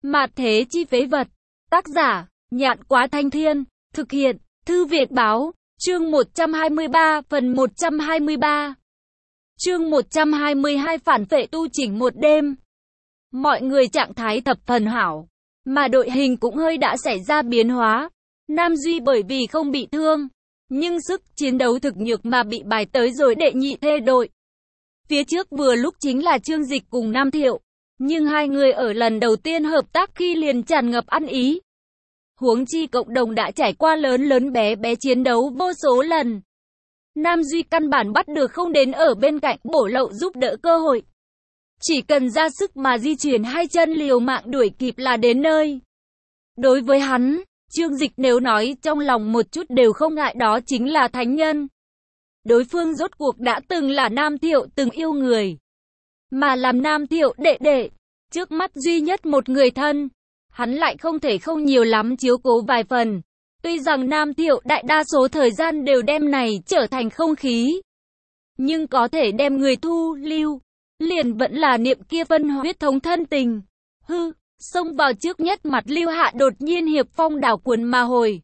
Mạt thế chi phế vật. Tác giả, Nhạn Quá Thanh Thiên. Thực hiện, Thư Việt Báo. Chương 123, phần 123. Chương 122 phản phệ tu chỉnh một đêm. Mọi người trạng thái thập phần hảo, mà đội hình cũng hơi đã xảy ra biến hóa. Nam Duy bởi vì không bị thương, nhưng sức chiến đấu thực nhược mà bị bài tới rồi đệ nhị thê đội. Phía trước vừa lúc chính là Trương Dịch cùng Nam Thiệu, nhưng hai người ở lần đầu tiên hợp tác khi liền tràn ngập ăn ý. Huống chi cộng đồng đã trải qua lớn lớn bé bé chiến đấu vô số lần. Nam Duy căn bản bắt được không đến ở bên cạnh bổ lậu giúp đỡ cơ hội. Chỉ cần ra sức mà di chuyển hai chân liều mạng đuổi kịp là đến nơi. Đối với hắn, Trương Dịch nếu nói trong lòng một chút đều không ngại đó chính là thánh nhân. Đối phương rốt cuộc đã từng là Nam Thiệu từng yêu người. Mà làm Nam Thiệu đệ đệ, trước mắt duy nhất một người thân, hắn lại không thể không nhiều lắm chiếu cố vài phần. Tuy rằng Nam Thiệu đại đa số thời gian đều đem này trở thành không khí, nhưng có thể đem người thu lưu, liền vẫn là niệm kia phân huyết thống thân tình. Xông vào trước nhất mặt Lưu Hạ đột nhiên hiệp phong đảo cuốn mà hồi.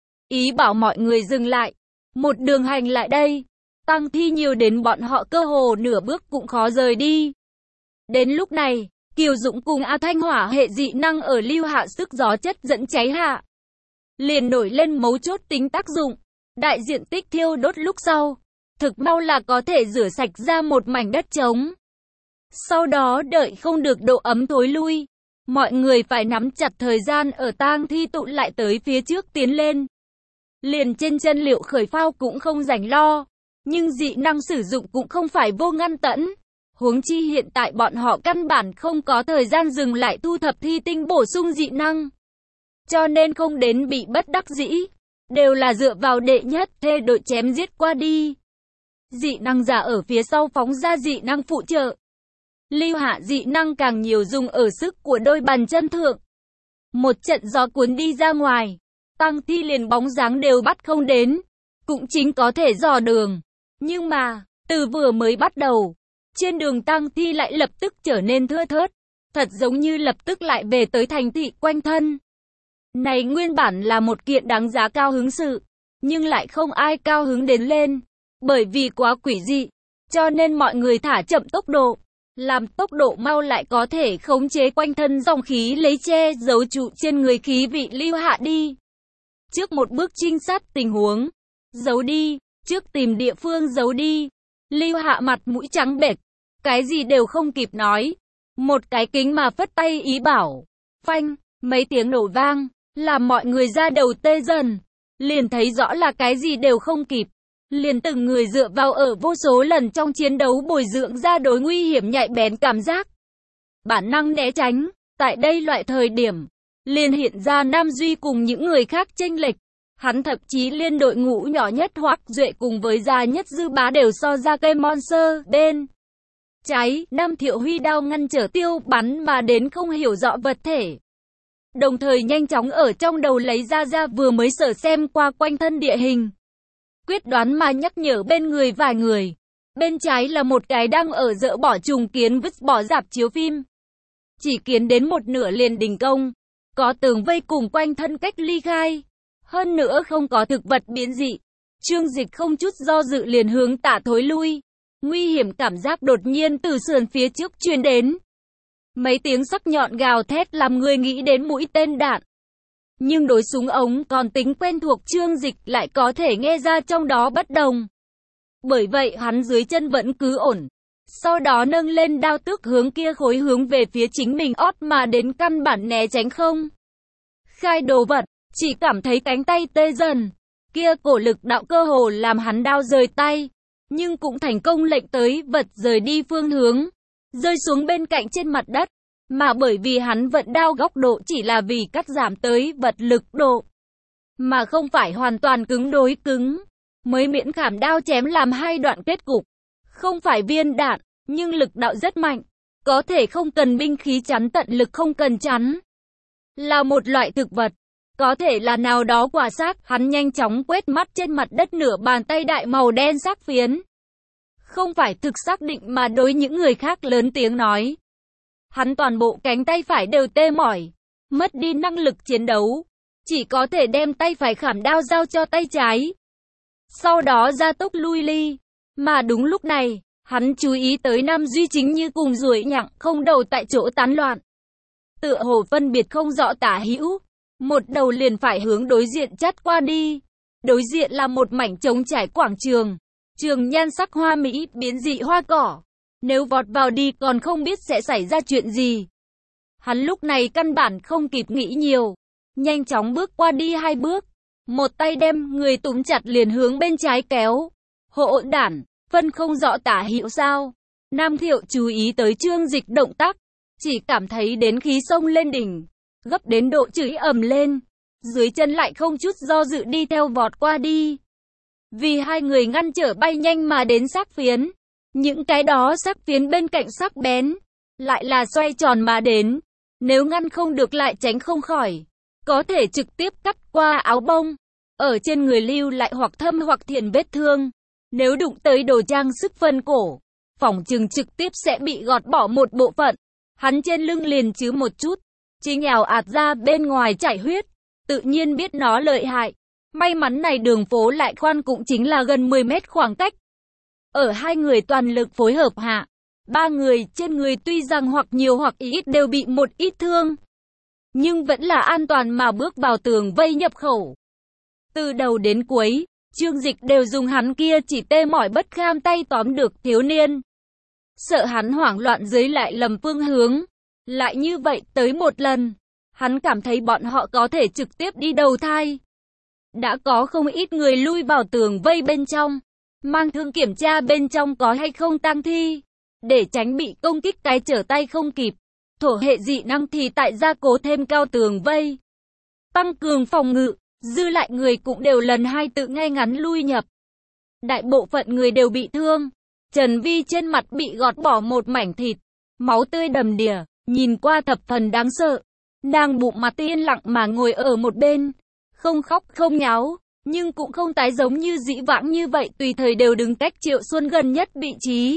Ý bảo mọi người dừng lại, một đường hành lại đây, tăng thi nhiều đến bọn họ cơ hồ nửa bước cũng khó rời đi. Đến lúc này, Kiều Dũng cùng A Thanh hỏa hệ dị năng ở Lưu Hạ sức gió chất dẫn cháy hạ, liền nổi lên mấu chốt tính tác dụng. Đại diện tích thiêu đốt lúc sau, thực mau là có thể rửa sạch ra một mảnh đất trống. Sau đó đợi không được độ ấm thối lui, mọi người phải nắm chặt thời gian ở tang thi tụ lại tới phía trước tiến lên. Liền trên chân liệu khởi phao cũng không rảnh lo, nhưng dị năng sử dụng cũng không phải vô ngăn tẫn. Huống chi hiện tại bọn họ căn bản không có thời gian dừng lại thu thập thi tinh bổ sung dị năng. Cho nên không đến bị bất đắc dĩ, đều là dựa vào đệ nhất thê đội chém giết qua đi. Dị năng giả ở phía sau phóng ra dị năng phụ trợ. Lưu Hạ dị năng càng nhiều dùng ở sức của đôi bàn chân thượng. Một trận gió cuốn đi ra ngoài, tăng thi liền bóng dáng đều bắt không đến, cũng chính có thể dò đường. Nhưng mà, từ vừa mới bắt đầu, trên đường tăng thi lại lập tức trở nên thưa thớt, thật giống như lập tức lại về tới thành thị quanh thân. Này nguyên bản là một kiện đáng giá cao hứng sự, nhưng lại không ai cao hứng đến lên, bởi vì quá quỷ dị, cho nên mọi người thả chậm tốc độ, làm tốc độ mau lại có thể khống chế quanh thân dòng khí lấy che giấu trụ trên người khí vị Lưu Hạ đi. Trước một bước trinh sát tình huống, giấu đi, trước tìm địa phương giấu đi. Lưu Hạ mặt mũi trắng bệch, cái gì đều không kịp nói, một cái kính mà phất tay ý bảo. Phanh, mấy tiếng nổ vang, làm mọi người ra đầu tê dần, liền thấy rõ là cái gì đều không kịp. Liền từng người dựa vào ở vô số lần trong chiến đấu bồi dưỡng ra đối nguy hiểm nhạy bén cảm giác, bản năng né tránh. Tại đây loại thời điểm, liền hiện ra Nam Duy cùng những người khác chênh lệch. Hắn thậm chí liên đội ngũ nhỏ nhất Hoắc Duệ cùng với già nhất Dư Bá đều so ra cây monster. Bên trái, Nam Thiệu huy đao ngăn trở tiêu bắn mà đến không hiểu rõ vật thể, đồng thời nhanh chóng ở trong đầu lấy ra vừa mới sở xem qua quanh thân địa hình, quyết đoán mà nhắc nhở bên người vài người. Bên trái là một cái đang ở dỡ bỏ trùng kiến vứt bỏ rạp chiếu phim, chỉ kiến đến một nửa liền đình công, có tường vây cùng quanh thân cách ly khai, hơn nữa không có thực vật biến dị. Trương Dịch không chút do dự liền hướng tả thối lui. Nguy hiểm cảm giác đột nhiên từ sườn phía trước truyền đến, mấy tiếng sắc nhọn gào thét làm người nghĩ đến mũi tên đạn. Nhưng đối súng ống còn tính quen thuộc Trương Dịch lại có thể nghe ra trong đó bất đồng. Bởi vậy hắn dưới chân vẫn cứ ổn, sau đó nâng lên đao tước hướng kia khối hướng về phía chính mình ót mà đến, căn bản né tránh không khai đồ vật, chỉ cảm thấy cánh tay tê dần. Kia cổ lực đạo cơ hồ làm hắn đao rời tay, nhưng cũng thành công lệnh tới vật rời đi phương hướng, rơi xuống bên cạnh trên mặt đất. Mà bởi vì hắn vận đao góc độ chỉ là vì cắt giảm tới vật lực độ, mà không phải hoàn toàn cứng đối cứng, mới miễn khảm đao chém làm hai đoạn kết cục. Không phải viên đạn, nhưng lực đạo rất mạnh, có thể không cần binh khí chắn, tận lực không cần chắn. Là một loại thực vật, có thể là nào đó quả xác. Hắn nhanh chóng quét mắt trên mặt đất nửa bàn tay đại màu đen xác phiến, không phải thực xác định mà đối những người khác lớn tiếng nói. Hắn toàn bộ cánh tay phải đều tê mỏi, mất đi năng lực chiến đấu, chỉ có thể đem tay phải khảm đao giao cho tay trái. Sau đó gia tốc lui ly. Mà đúng lúc này, hắn chú ý tới Nam Duy Chính như cùng ruồi nhặng không đầu tại chỗ tán loạn. Tựa hồ phân biệt không rõ tả hữu, một đầu liền phải hướng đối diện chắt qua đi. Đối diện là một mảnh trống trải quảng trường, trường nhan sắc hoa mỹ biến dị hoa cỏ. Nếu vọt vào đi còn không biết sẽ xảy ra chuyện gì. Hắn lúc này căn bản không kịp nghĩ nhiều, nhanh chóng bước qua đi 2 bước, một tay đem người túm chặt liền hướng bên trái kéo. Hỗn đản, phân không rõ tả hữu sao? Nam Thiệu chú ý tới Trương Dịch động tác, chỉ cảm thấy đến khí sông lên đỉnh, gấp đến độ chửi ầm lên, dưới chân lại không chút do dự đi theo vọt qua đi. Vì hai người ngăn trở bay nhanh mà đến sắc phiến, những cái đó sắc phiến bên cạnh sắc bén, lại là xoay tròn mà đến, nếu ngăn không được lại tránh không khỏi, có thể trực tiếp cắt qua áo bông, ở trên người lưu lại hoặc thâm hoặc thiện vết thương. Nếu đụng tới đồ trang sức phân cổ, phỏng chừng trực tiếp sẽ bị gọt bỏ một bộ phận. Hắn trên lưng liền chứ một chút, chính ảo ạt ra bên ngoài chảy huyết, tự nhiên biết nó lợi hại. May mắn này đường phố lại khoan cũng chính là gần 10 mét khoảng cách. Ở hai người toàn lực phối hợp hạ, ba người trên người tuy rằng hoặc nhiều hoặc ít đều bị một ít thương, nhưng vẫn là an toàn mà bước vào tường vây nhập khẩu. Từ đầu đến cuối, Trương Dịch đều dùng hắn kia chỉ tê mỏi bất kham tay tóm được thiếu niên. Sợ hắn hoảng loạn dưới lại lầm phương hướng. Lại như vậy tới một lần, hắn cảm thấy bọn họ có thể trực tiếp đi đầu thai. Đã có không ít người lui vào tường vây bên trong, mang thương kiểm tra bên trong có hay không tang thi, để tránh bị công kích cái trở tay không kịp. Thổ hệ dị năng thì tại gia cố thêm cao tường vây, tăng cường phòng ngự. Dư lại người cũng đều lần 2 tự ngay ngắn lui nhập. Đại bộ phận người đều bị thương. Trần Vi trên mặt bị gọt bỏ một mảnh thịt, máu tươi đầm đìa, nhìn qua thập phần đáng sợ. Nàng bụng mặt yên lặng mà ngồi ở một bên, không khóc không nháo, nhưng cũng không tái giống như dĩ vãng như vậy tùy thời đều đứng cách Triệu Xuân gần nhất vị trí.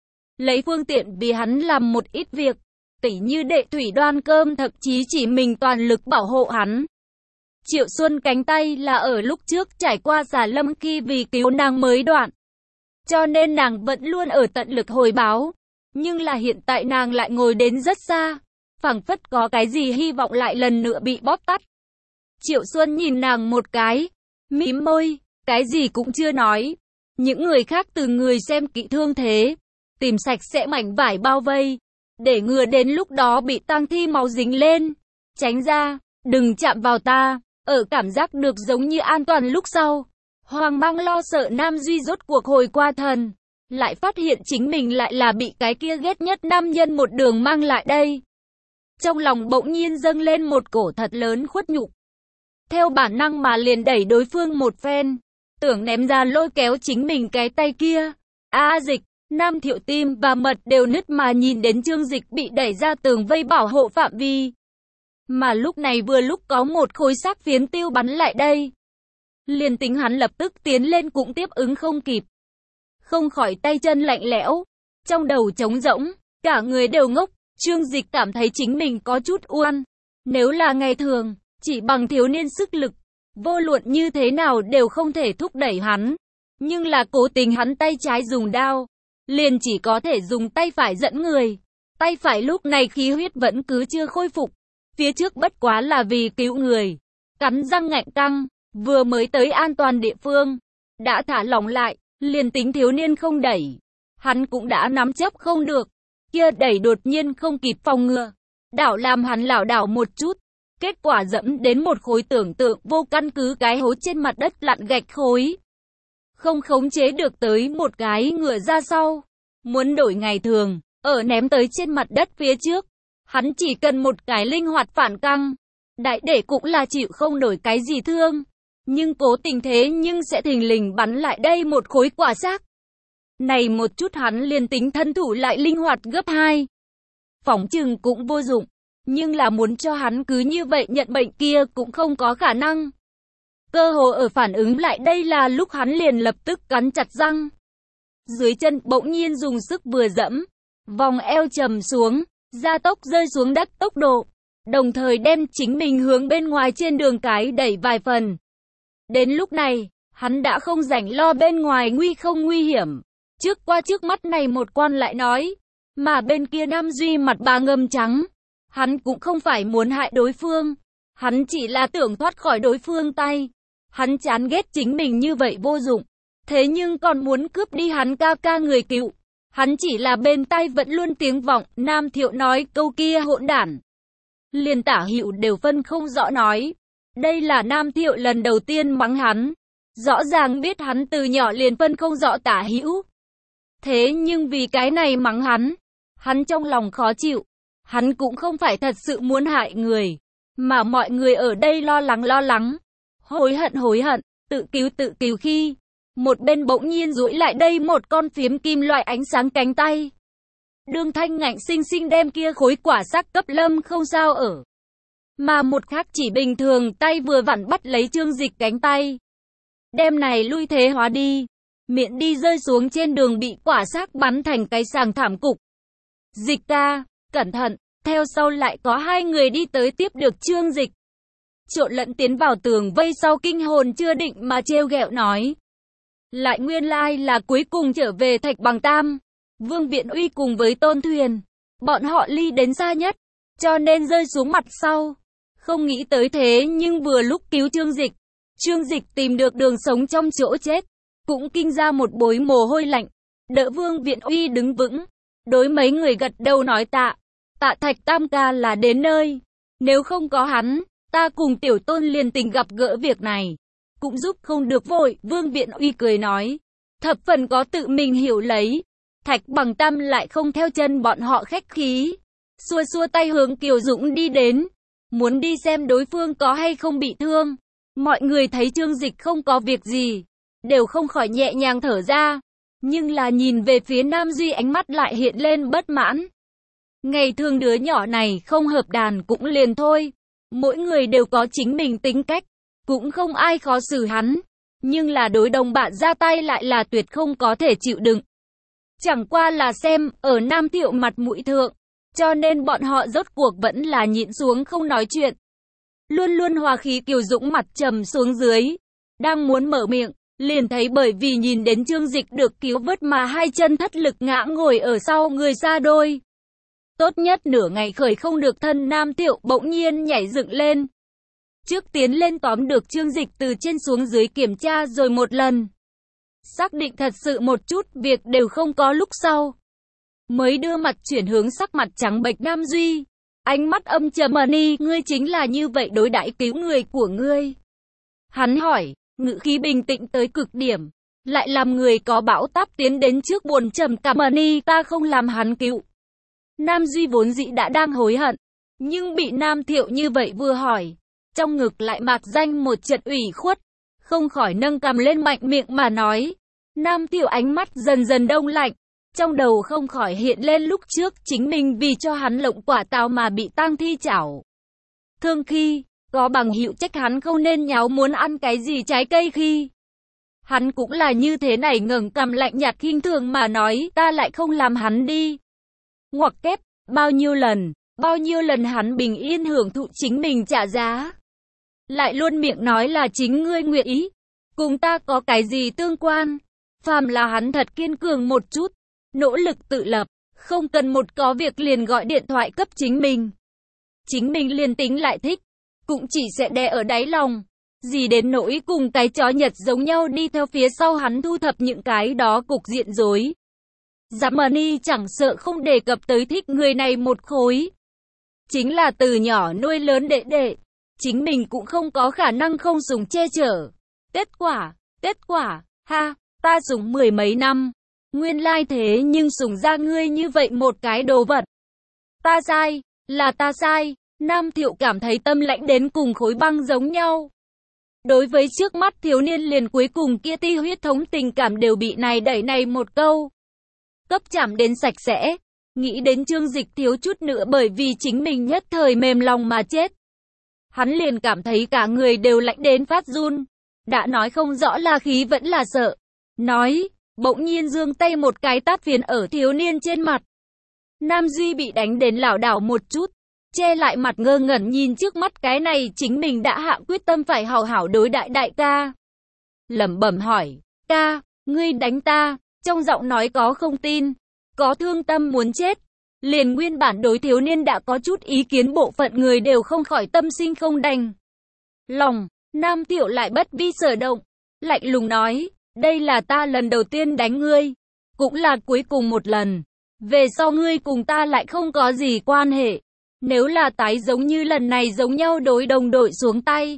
Lấy phương tiện vì hắn làm một ít việc, tỉ như đệ thủy đoan cơm, thậm chí chỉ mình toàn lực bảo hộ hắn. Triệu Xuân cánh tay là ở lúc trước trải qua Giả Lâm khi vì cứu nàng mới đoạn, cho nên nàng vẫn luôn ở tận lực hồi báo. Nhưng là hiện tại nàng lại ngồi đến rất xa, phảng phất có cái gì hy vọng lại lần nữa bị bóp tắt. Triệu Xuân nhìn nàng một cái, mím môi, cái gì cũng chưa nói. Những người khác từ người xem kỹ thương thế, tìm sạch sẽ mảnh vải bao vây, để ngừa đến lúc đó bị tang thi máu dính lên. Tránh ra, đừng chạm vào ta. Ở cảm giác được giống như an toàn lúc sau, hoang mang lo sợ Nam Duy rốt cuộc hồi qua thần, lại phát hiện chính mình lại là bị cái kia ghét nhất nam nhân một đường mang lại đây. Trong lòng bỗng nhiên dâng lên một cổ thật lớn khuất nhục. Theo bản năng mà liền đẩy đối phương một phen, tưởng ném ra lôi kéo chính mình cái tay kia. Dịch, Nam Thiệu tim và mật đều nứt mà nhìn đến Trương Dịch bị đẩy ra tường vây bảo hộ phạm vi. Mà lúc này vừa lúc có một khối xác phiến tiêu bắn lại đây. Liền tính hắn lập tức tiến lên cũng tiếp ứng không kịp. Không khỏi tay chân lạnh lẽo, trong đầu trống rỗng, cả người đều ngốc. Trương Dịch cảm thấy chính mình có chút oan. Nếu là ngày thường, chỉ bằng thiếu niên sức lực, vô luận như thế nào đều không thể thúc đẩy hắn. Nhưng là cố tình hắn tay trái dùng đao, liền chỉ có thể dùng tay phải dẫn người. Tay phải lúc này khí huyết vẫn cứ chưa khôi phục. Phía trước bất quá là vì cứu người, cắn răng ngạnh căng, vừa mới tới an toàn địa phương, đã thả lỏng lại, liền tính thiếu niên không đẩy, hắn cũng đã nắm chấp không được, kia đẩy đột nhiên không kịp phòng ngừa, đảo làm hắn lảo đảo một chút, kết quả dẫm đến một khối tưởng tượng vô căn cứ cái hố trên mặt đất lặn gạch khối. Không khống chế được tới một cái ngựa ra sau, muốn đổi ngày thường, ở ném tới trên mặt đất phía trước. Hắn chỉ cần một cái linh hoạt phản căng, đại để cũng là chịu không nổi cái gì thương. Nhưng cố tình thế nhưng sẽ thình lình bắn lại đây một khối quả xác. Này một chút hắn liền tính thân thủ lại linh hoạt gấp 2. Phỏng chừng cũng vô dụng, nhưng là muốn cho hắn cứ như vậy nhận bệnh kia cũng không có khả năng. Cơ hồ ở phản ứng lại đây là lúc hắn liền lập tức cắn chặt răng. Dưới chân bỗng nhiên dùng sức vừa dẫm, vòng eo trầm xuống. Gia tốc rơi xuống đất tốc độ, đồng thời đem chính mình hướng bên ngoài trên đường cái đẩy vài phần. Đến lúc này, hắn đã không rảnh lo bên ngoài nguy không nguy hiểm. Trước mắt này một quan lại nói, mà bên kia Nam Duy mặt bà ngâm trắng. Hắn cũng không phải muốn hại đối phương, hắn chỉ là tưởng thoát khỏi đối phương tay. Hắn chán ghét chính mình như vậy vô dụng, thế nhưng còn muốn cướp đi hắn ca ca người cựu. Hắn chỉ là bên tai vẫn luôn tiếng vọng, Nam Thiệu nói câu kia hỗn đản. Liền Tả Hữu đều phân không rõ nói. Đây là Nam Thiệu lần đầu tiên mắng hắn. Rõ ràng biết hắn từ nhỏ liền phân không rõ Tả Hữu. Thế nhưng vì cái này mắng hắn trong lòng khó chịu. Hắn cũng không phải thật sự muốn hại người, mà mọi người ở đây lo lắng, hối hận, tự cứu khi một bên bỗng nhiên duỗi lại đây một con phiếm kim loại ánh sáng cánh tay. Đường Thanh ngạnh sinh sinh đem kia khối quả xác cấp Lâm không sao ở. Mà một khác chỉ bình thường tay vừa vặn bắt lấy Trương Dịch cánh tay. Đem này lui thế hóa đi, miệng đi rơi xuống trên đường bị quả xác bắn thành cái sàng thảm cục. Dịch ca, cẩn thận, theo sau lại có hai người đi tới tiếp được Trương Dịch. Trộn lẫn tiến vào tường vây sau kinh hồn chưa định mà trêu ghẹo nói. Lại nguyên lai là cuối cùng trở về Thạch Bằng Tam. Vương Biện Uy cùng với Tôn Thuyền, bọn họ ly đến xa nhất, cho nên rơi xuống mặt sau. Không nghĩ tới thế nhưng vừa lúc cứu Trương Dịch tìm được đường sống trong chỗ chết, cũng kinh ra một bối mồ hôi lạnh, đỡ Vương Biện Uy đứng vững. Đối mấy người gật đầu nói tạ Thạch Tam ca là đến nơi. Nếu không có hắn, ta cùng Tiểu Tôn liền tình gặp gỡ việc này, cũng giúp không được vội. Vương Biện Uy cười nói, thập phần có tự mình hiểu lấy. Thạch Bằng Tam lại không theo chân bọn họ khách khí, xua tay hướng Kiều Dũng đi đến, muốn đi xem đối phương có hay không bị thương. Mọi người thấy Trương Dịch không có việc gì, đều không khỏi nhẹ nhàng thở ra, nhưng là nhìn về phía Nam Duy ánh mắt lại hiện lên bất mãn. Ngày thường đứa nhỏ này không hợp đàn cũng liền thôi, mỗi người đều có chính mình tính cách, cũng không ai khó xử hắn, nhưng là đối đồng bạn ra tay lại là tuyệt không có thể chịu đựng. Chẳng qua là xem ở Nam Thiệu mặt mũi thượng, cho nên bọn họ rốt cuộc vẫn là nhịn xuống không nói chuyện. Luôn hòa khí Kiều Dũng mặt trầm xuống dưới, đang muốn mở miệng, liền thấy bởi vì nhìn đến Trương Dịch được cứu vớt mà hai chân thất lực ngã ngồi ở sau người xa đôi. Tốt nhất nửa ngày khởi không được thân Nam Thiệu bỗng nhiên nhảy dựng lên. Trước tiến lên tóm được Trương Dịch từ trên xuống dưới kiểm tra rồi một lần. Xác định thật sự một chút việc đều không có lúc sau. Mới đưa mặt chuyển hướng sắc mặt trắng bệch Nam Duy. Ánh mắt âm trầm ni, ngươi chính là như vậy đối đãi cứu người của ngươi. Hắn hỏi, ngữ khí bình tĩnh tới cực điểm. Lại làm người có bão táp tiến đến trước buồn trầm cảm ni, ta không làm hắn cứu. Nam Duy vốn dĩ đã đang hối hận, nhưng bị Nam Thiệu như vậy vừa hỏi, trong ngực lại mạc danh một trận ủy khuất, không khỏi nâng cằm lên mạnh miệng mà nói. Nam Thiệu ánh mắt dần dần đông lạnh, trong đầu không khỏi hiện lên lúc trước chính mình vì cho hắn lộng quả táo mà bị tang thi chảo thương khi, có bằng hữu trách hắn không nên nháo muốn ăn cái gì trái cây khi. Hắn cũng là như thế này ngẩng cằm lạnh nhạt khinh thường mà nói, ta lại không làm hắn đi. Ngoặc kép, bao nhiêu lần hắn bình yên hưởng thụ chính mình trả giá. Lại luôn miệng nói là chính ngươi nguyện ý, cùng ta có cái gì tương quan. Phàm là hắn thật kiên cường một chút, nỗ lực tự lập, không cần một có việc liền gọi điện thoại cấp chính mình. Chính mình liền tính lại thích, cũng chỉ sẽ đè ở đáy lòng. Gì đến nỗi cùng cái chó Nhật giống nhau đi theo phía sau hắn thu thập những cái đó cục diện rối. Jamani chẳng sợ không đề cập tới thích người này một khối. Chính là từ nhỏ nuôi lớn đệ, chính mình cũng không có khả năng không dùng che chở. Kết quả, ha, ta dùng mười mấy năm. Nguyên lai thế nhưng sủng ra ngươi như vậy một cái đồ vật. Ta sai, là ta sai. Nam Thiệu cảm thấy tâm lãnh đến cùng khối băng giống nhau. Đối với trước mắt thiếu niên liền cuối cùng kia ti huyết thống tình cảm đều bị này đẩy này một câu cấp chạm đến sạch sẽ. Nghĩ đến Trương Dịch thiếu chút nữa bởi vì chính mình nhất thời mềm lòng mà chết. Hắn liền cảm thấy cả người đều lạnh đến phát run. Đã nói không rõ là khí vẫn là sợ. Nói, bỗng nhiên giương tay một cái tát phiến ở thiếu niên trên mặt. Nam Duy bị đánh đến lảo đảo một chút. che lại mặt ngơ ngẩn nhìn trước mắt cái này chính mình đã hạ quyết tâm phải hảo hảo đối đại đại ca. Lẩm bẩm hỏi, ca, ngươi đánh ta, trong giọng nói có không tin, có thương tâm muốn chết. Liền nguyên bản đối thiếu niên đã có chút ý kiến bộ phận người đều không khỏi tâm sinh không đành lòng. Nam Thiệu lại bất vi sở động, lạnh lùng nói, đây là ta lần đầu tiên đánh ngươi, cũng là cuối cùng một lần. Về sau ngươi cùng ta lại không có gì quan hệ. Nếu là tái giống như lần này giống nhau đối đồng đội xuống tay,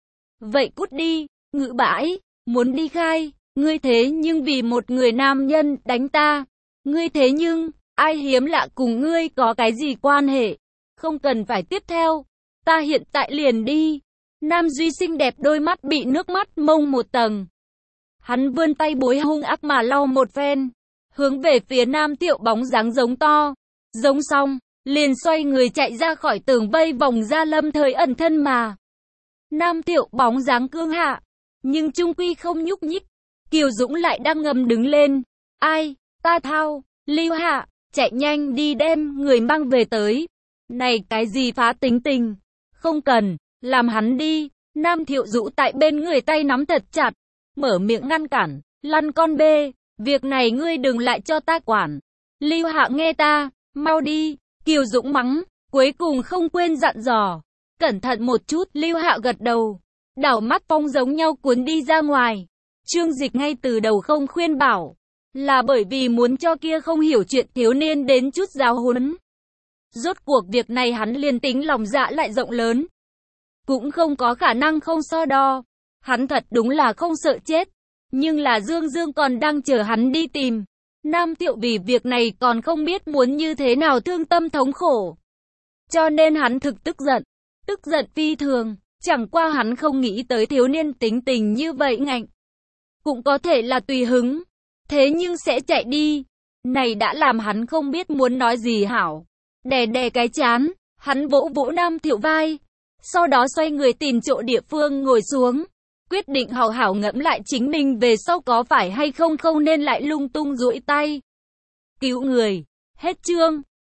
vậy cút đi, ngự bãi, muốn đi khai, ngươi thế nhưng vì một người nam nhân đánh ta, ngươi thế nhưng, ai hiếm lạ cùng ngươi có cái gì quan hệ, không cần phải tiếp theo, ta hiện tại liền đi. Nam Duy xinh đẹp đôi mắt bị nước mắt mông một tầng. Hắn vươn tay bối hung ác mà lau một phen, hướng về phía Nam Thiệu bóng dáng giống to, giống xong, liền xoay người chạy ra khỏi tường vây vòng ra lâm thời ẩn thân mà. Nam Thiệu bóng dáng cương hạ, nhưng trung quy không nhúc nhích. Kiều Dũng lại đang ngầm đứng lên. Ai, ta thao, Lưu Hạ, chạy nhanh đi đem người mang về tới. Này cái gì phá tính tình, không cần, làm hắn đi. Nam Thiệu Dũ tại bên người tay nắm thật chặt, mở miệng ngăn cản, lăn con bê, việc này ngươi đừng lại cho ta quản. Lưu Hạ nghe ta, mau đi. Kiều Dũng mắng, cuối cùng không quên dặn dò. Cẩn thận một chút, Lưu Hạ gật đầu. Đảo mắt phong giống nhau cuốn đi ra ngoài. Trương Dịch ngay từ đầu không khuyên bảo, là bởi vì muốn cho kia không hiểu chuyện thiếu niên đến chút giáo huấn. Rốt cuộc việc này hắn liền tính lòng dạ lại rộng lớn, cũng không có khả năng không so đo. Hắn thật đúng là không sợ chết, nhưng là Dương Dương còn đang chờ hắn đi tìm. Nam Thiệu vì việc này còn không biết muốn như thế nào thương tâm thống khổ. Cho nên hắn thực tức giận phi thường, chẳng qua hắn không nghĩ tới thiếu niên tính tình như vậy ngạnh. Cũng có thể là tùy hứng, thế nhưng sẽ chạy đi. Này đã làm hắn không biết muốn nói gì hảo. Đè đè cái chán, hắn vỗ vỗ Nam Thiệu vai, sau đó xoay người tìm chỗ địa phương ngồi xuống, quyết định hảo hảo ngẫm lại chính mình về sau có phải hay không nên lại lung tung duỗi tay cứu người. Hết chương.